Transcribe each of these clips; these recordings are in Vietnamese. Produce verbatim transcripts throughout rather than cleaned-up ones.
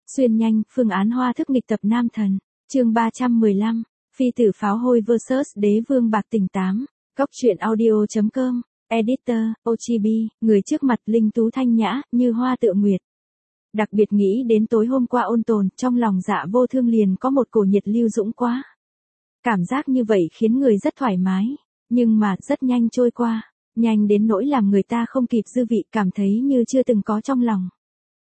Xuyên nhanh, phương án hoa thức nghịch tập nam thần. Chương ba trăm mười lăm, Phi tử pháo hôi versus Đế vương bạc tình tám. Góc truyện audio chấm com. Editor, Ochibi, người trước mặt linh tú thanh nhã, như hoa tựa nguyệt. Đặc biệt nghĩ đến tối hôm qua ôn tồn, trong lòng Dạ Vô Thương liền có một cổ nhiệt lưu dũng quá. Cảm giác như vậy khiến người rất thoải mái, nhưng mà rất nhanh trôi qua, nhanh đến nỗi làm người ta không kịp dư vị, cảm thấy như chưa từng có trong lòng.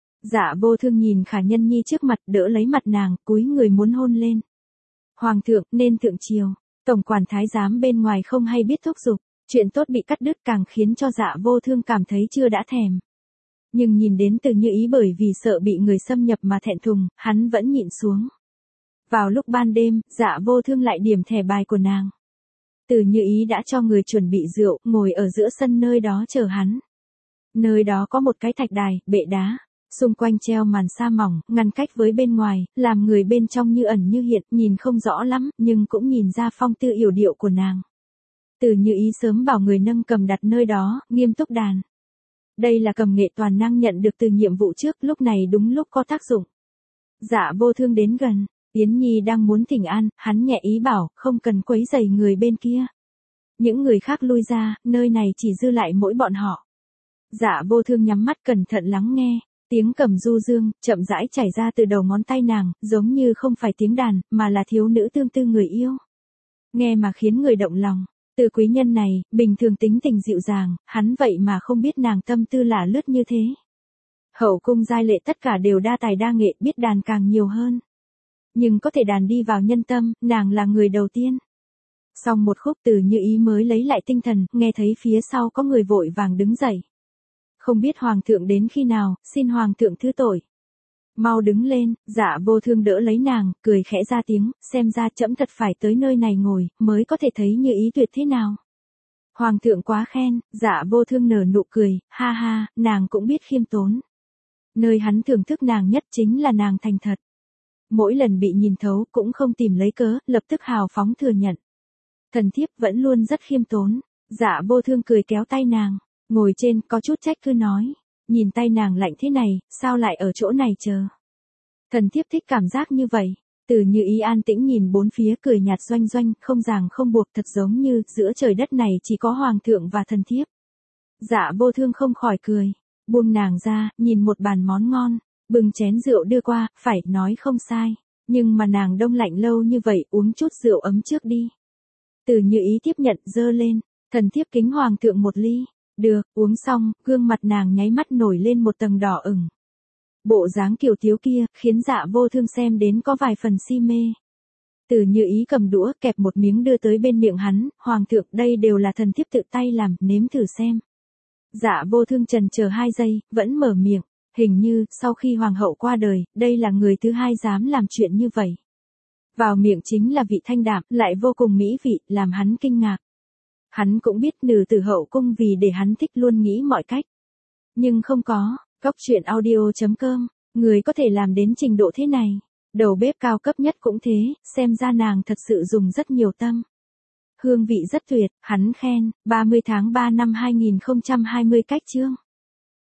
Dạ Vô Thương nhìn Khả Nhân Nhi trước mặt, đỡ lấy mặt nàng, cúi người muốn hôn lên. Hoàng thượng, nên thượng triều. Tổng quản thái giám bên ngoài không hay biết thúc giục, chuyện tốt bị cắt đứt càng khiến cho Dạ Vô Thương cảm thấy chưa đã thèm. Nhưng nhìn đến Từ Như Ý bởi vì sợ bị người xâm nhập mà thẹn thùng, hắn vẫn nhịn xuống. Vào lúc ban đêm, Dạ Vô Thương lại điểm thẻ bài của nàng. Từ Như Ý đã cho người chuẩn bị rượu, ngồi ở giữa sân nơi đó chờ hắn. Nơi đó có một cái thạch đài, bệ đá, xung quanh treo màn sa mỏng, ngăn cách với bên ngoài, làm người bên trong như ẩn như hiện, nhìn không rõ lắm, nhưng cũng nhìn ra phong tư yểu điệu của nàng. Từ Như Ý sớm bảo người nâng cầm đặt nơi đó, nghiêm túc đàn. Đây là cầm nghệ toàn năng nhận được từ nhiệm vụ trước, lúc này đúng lúc có tác dụng. Dạ Vô Thương đến gần, Yến Nhi đang muốn thỉnh an, hắn nhẹ ý bảo, không cần quấy rầy người bên kia. Những người khác lui ra, nơi này chỉ dư lại mỗi bọn họ. Dạ Vô Thương nhắm mắt cẩn thận lắng nghe, tiếng cầm du dương, chậm rãi chảy ra từ đầu ngón tay nàng, giống như không phải tiếng đàn, mà là thiếu nữ tương tư người yêu. Nghe mà khiến người động lòng. Từ quý nhân này, bình thường tính tình dịu dàng, hắn vậy mà không biết nàng tâm tư lả lướt như thế. Hậu cung giai lệ tất cả đều đa tài đa nghệ, biết đàn càng nhiều hơn. Nhưng có thể đàn đi vào nhân tâm, nàng là người đầu tiên. Xong một khúc Từ Như Ý mới lấy lại tinh thần, nghe thấy phía sau có người vội vàng đứng dậy. Không biết hoàng thượng đến khi nào, xin hoàng thượng thứ tội. Mau đứng lên, Dạ Vô Thương đỡ lấy nàng, cười khẽ ra tiếng, xem ra trẫm thật phải tới nơi này ngồi, mới có thể thấy Như Ý tuyệt thế nào. Hoàng thượng quá khen, Dạ Vô Thương nở nụ cười, ha ha, nàng cũng biết khiêm tốn. Nơi hắn thưởng thức nàng nhất chính là nàng thành thật. Mỗi lần bị nhìn thấu cũng không tìm lấy cớ, lập tức hào phóng thừa nhận. Thần thiếp vẫn luôn rất khiêm tốn. Dạ Vô Thương cười kéo tay nàng, ngồi trên, có chút trách cứ nói. Nhìn tay nàng lạnh thế này, sao lại ở chỗ này chờ? Thần thiếp thích cảm giác như vậy. Từ Như Ý an tĩnh nhìn bốn phía cười nhạt doanh doanh, không ràng không buộc, thật giống như giữa trời đất này chỉ có hoàng thượng và thần thiếp. Dạ Vô Thương không khỏi cười, buông nàng ra, nhìn một bàn món ngon, bưng chén rượu đưa qua, phải nói không sai, nhưng mà nàng đông lạnh lâu như vậy, uống chút rượu ấm trước đi. Từ Như Ý tiếp nhận, dơ lên, thần thiếp kính hoàng thượng một ly. Được, uống xong, gương mặt nàng nháy mắt nổi lên một tầng đỏ ửng. Bộ dáng kiều thiếu kia, khiến Dạ Vô Thương xem đến có vài phần si mê. Từ Như Ý cầm đũa, kẹp một miếng đưa tới bên miệng hắn, hoàng thượng, đây đều là thần thiếp tự tay làm, nếm thử xem. Dạ Vô Thương trần chờ hai giây, vẫn mở miệng, hình như, sau khi hoàng hậu qua đời, đây là người thứ hai dám làm chuyện như vậy. Vào miệng chính là vị thanh đạm, lại vô cùng mỹ vị, làm hắn kinh ngạc. Hắn cũng biết nữ tử hậu cung vì để hắn thích luôn nghĩ mọi cách. Nhưng không có, góc truyện audio chấm com, người có thể làm đến trình độ thế này. Đầu bếp cao cấp nhất cũng thế, xem ra nàng thật sự dùng rất nhiều tâm. Hương vị rất tuyệt, hắn khen, ba mươi tháng ba năm hai nghìn không trăm hai mươi cách chương.